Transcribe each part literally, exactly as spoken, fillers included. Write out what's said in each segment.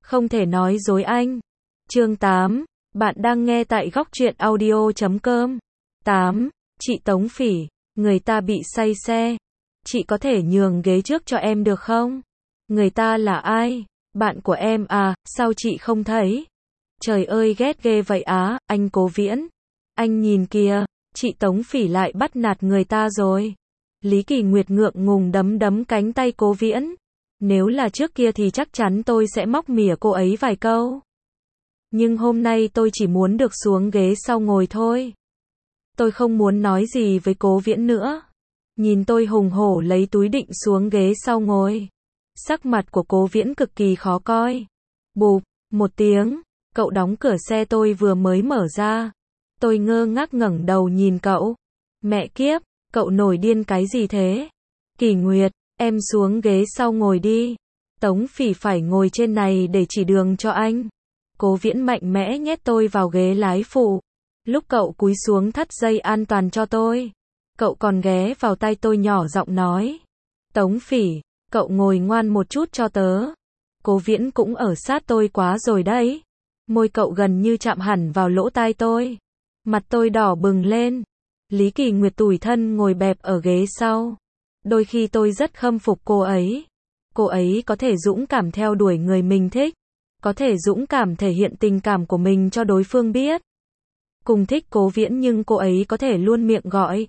Không thể nói dối anh. Chương tám. Bạn đang nghe tại góc truyện audio chấm com. tám. Chị Tống Phỉ, người ta bị say xe. Chị có thể nhường ghế trước cho em được không? Người ta là ai? Bạn của em à, sao chị không thấy? Trời ơi ghét ghê vậy á, anh Cố Viễn. Anh nhìn kìa, chị Tống Phỉ lại bắt nạt người ta rồi. Lý Kỳ Nguyệt ngượng ngùng đấm đấm cánh tay Cố Viễn. Nếu là trước kia thì chắc chắn tôi sẽ móc mỉa cô ấy vài câu. Nhưng hôm nay tôi chỉ muốn được xuống ghế sau ngồi thôi. Tôi không muốn nói gì với Cố Viễn nữa. Nhìn tôi hùng hổ lấy túi định xuống ghế sau ngồi. Sắc mặt của Cố Viễn cực kỳ khó coi. Bụp, một tiếng, cậu đóng cửa xe tôi vừa mới mở ra. Tôi ngơ ngác ngẩng đầu nhìn cậu. Mẹ kiếp, cậu nổi điên cái gì thế? Kỳ Nguyệt, em xuống ghế sau ngồi đi. Tống Phỉ phải ngồi trên này để chỉ đường cho anh. Cố Viễn mạnh mẽ nhét tôi vào ghế lái phụ. Lúc cậu cúi xuống thắt dây an toàn cho tôi, cậu còn ghé vào tai tôi nhỏ giọng nói. Tống Phỉ, cậu ngồi ngoan một chút cho tớ. Cố Viễn cũng ở sát tôi quá rồi đấy. Môi cậu gần như chạm hẳn vào lỗ tai tôi. Mặt tôi đỏ bừng lên. Lý Kỳ Nguyệt tủi thân ngồi bẹp ở ghế sau. Đôi khi tôi rất khâm phục cô ấy. Cô ấy có thể dũng cảm theo đuổi người mình thích. Có thể dũng cảm thể hiện tình cảm của mình cho đối phương biết. Cùng thích Cố Viễn nhưng cô ấy có thể luôn miệng gọi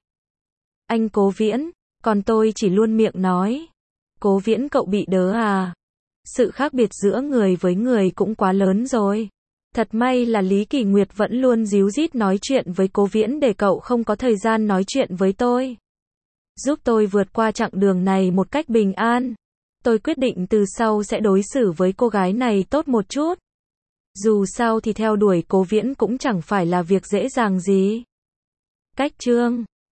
anh Cố Viễn, còn tôi chỉ luôn miệng nói. Cố Viễn cậu bị đớ à? Sự khác biệt giữa người với người cũng quá lớn rồi. Thật may là Lý Kỳ Nguyệt vẫn luôn díu dít nói chuyện với Cố Viễn để cậu không có thời gian nói chuyện với tôi. Giúp tôi vượt qua chặng đường này một cách bình an. Tôi quyết định từ sau sẽ đối xử với cô gái này tốt một chút. Dù sao thì theo đuổi Cố Viễn cũng chẳng phải là việc dễ dàng gì. Cách chương